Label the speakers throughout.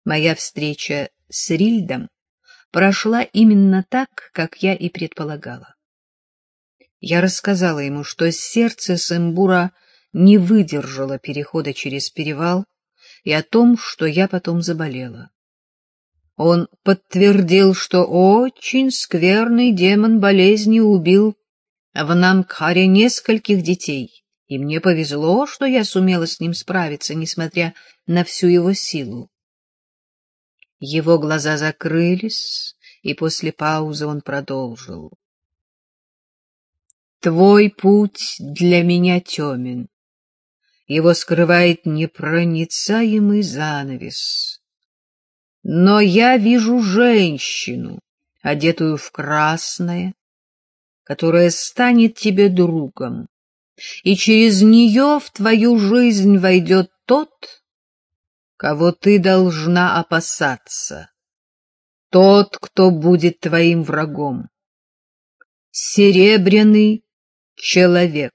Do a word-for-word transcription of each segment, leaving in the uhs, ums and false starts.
Speaker 1: Моя встреча с Рильдом прошла именно так, как я и предполагала. Я рассказала ему, что сердце Сэмбура не выдержало перехода через перевал, и о том, что я потом заболела. Он подтвердил, что очень скверный демон болезни убил в Намкхаре нескольких детей, и мне повезло, что я сумела с ним справиться, несмотря на всю его силу. Его глаза закрылись, и после паузы он продолжил. «Твой путь для меня темен. Его скрывает непроницаемый занавес. Но я вижу женщину, одетую в красное, которая станет тебе другом, и через нее в твою жизнь войдет тот, кого ты должна опасаться, тот, кто будет твоим врагом. Серебряный человек».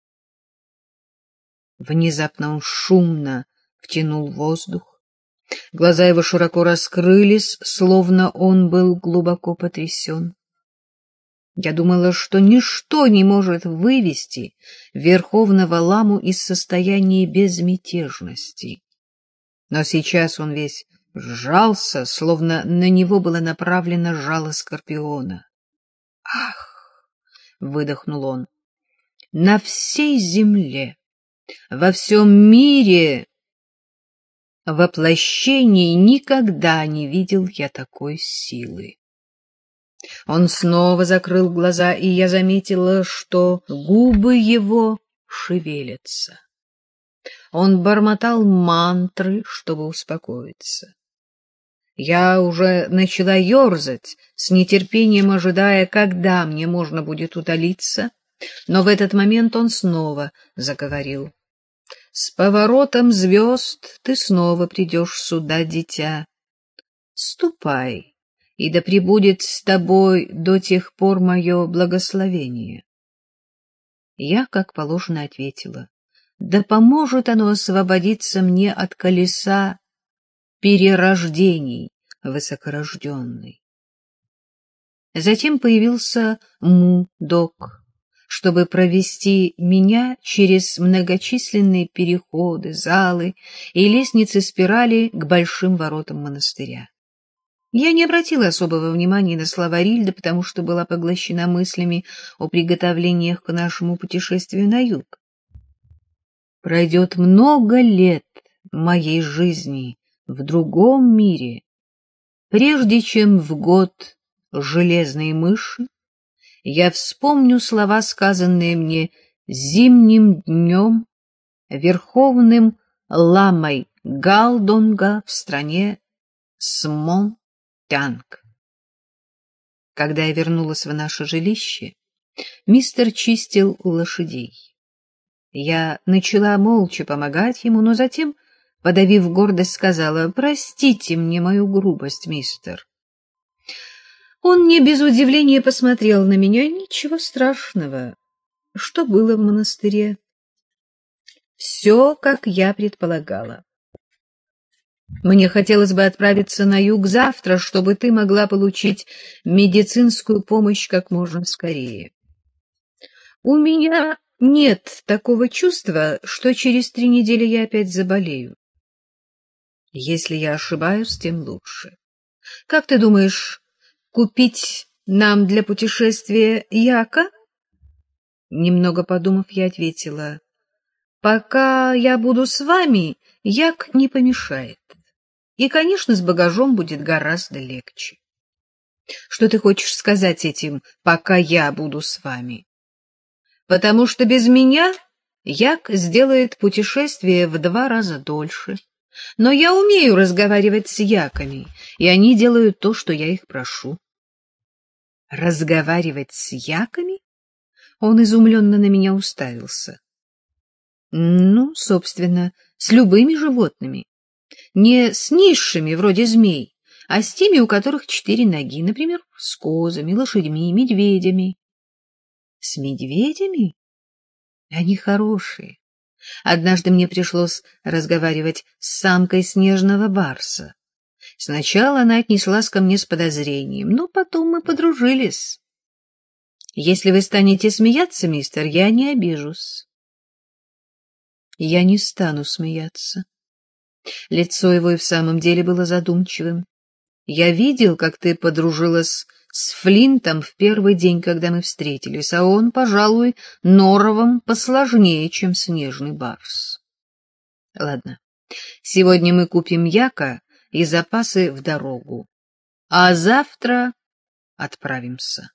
Speaker 1: Внезапно он шумно втянул воздух. Глаза его широко раскрылись, словно он был глубоко потрясен. Я думала, что ничто не может вывести Верховного Ламу из состояния безмятежности. Но сейчас он весь сжался, словно на него было направлено жало скорпиона. «Ах!» — выдохнул он. «На всей земле, во всем мире воплощений никогда не видел я такой силы». Он снова закрыл глаза, и я заметила, что губы его шевелятся. Он бормотал мантры, чтобы успокоиться. Я уже начала ерзать, с нетерпением ожидая, когда мне можно будет удалиться, но в этот момент он снова заговорил. «С поворотом звезд ты снова придешь сюда, дитя. Ступай, и да пребудет с тобой до тех пор мое благословение». Я, как положено, ответила: «Да поможет оно освободиться мне от колеса перерождений, высокорожденный». Затем появился Му-Док, чтобы провести меня через многочисленные переходы, залы и лестницы-спирали к большим воротам монастыря. Я не обратила особого внимания на слова Рильда, потому что была поглощена мыслями о приготовлениях к нашему путешествию на юг. Пройдет много лет моей жизни в другом мире, прежде чем в год железной мыши я вспомню слова, сказанные мне зимним днем верховным ламой Галдонга в стране Смон-Тянг. Когда я вернулась в наше жилище, мистер чистил лошадей. Я начала молча помогать ему, но затем, подавив гордость, сказала: «Простите мне мою грубость, мистер». Он не без удивления посмотрел на меня. Ничего страшного. Что было в монастыре? Все, как я предполагала. Мне хотелось бы отправиться на юг завтра, чтобы ты могла получить медицинскую помощь как можно скорее. У меня нет такого чувства, что через три недели я опять заболею. Если я ошибаюсь, тем лучше. Как ты думаешь, купить нам для путешествия яка? Немного подумав, я ответила: пока я буду с вами, як не помешает. И, конечно, с багажом будет гораздо легче. Что ты хочешь сказать этим «пока я буду с вами»? Потому что без меня як сделает путешествие в два раза дольше. Но я умею разговаривать с яками, и они делают то, что я их прошу. Разговаривать с яками? Он изумленно на меня уставился. Ну, собственно, с любыми животными. Не с низшими, вроде змей, а с теми, у которых четыре ноги, например, с козами, лошадьми, медведями. С медведями? Они хорошие. Однажды мне пришлось разговаривать с самкой снежного барса. Сначала она отнеслась ко мне с подозрением, но потом мы подружились. Если вы станете смеяться, мистер, я не обижусь. Я не стану смеяться. Лицо его и в самом деле было задумчивым. Я видел, как ты подружилась с Флинтом в первый день, когда мы встретились, а он, пожалуй, норовом посложнее, чем снежный барс. Ладно, сегодня мы купим яка и запасы в дорогу, а завтра отправимся.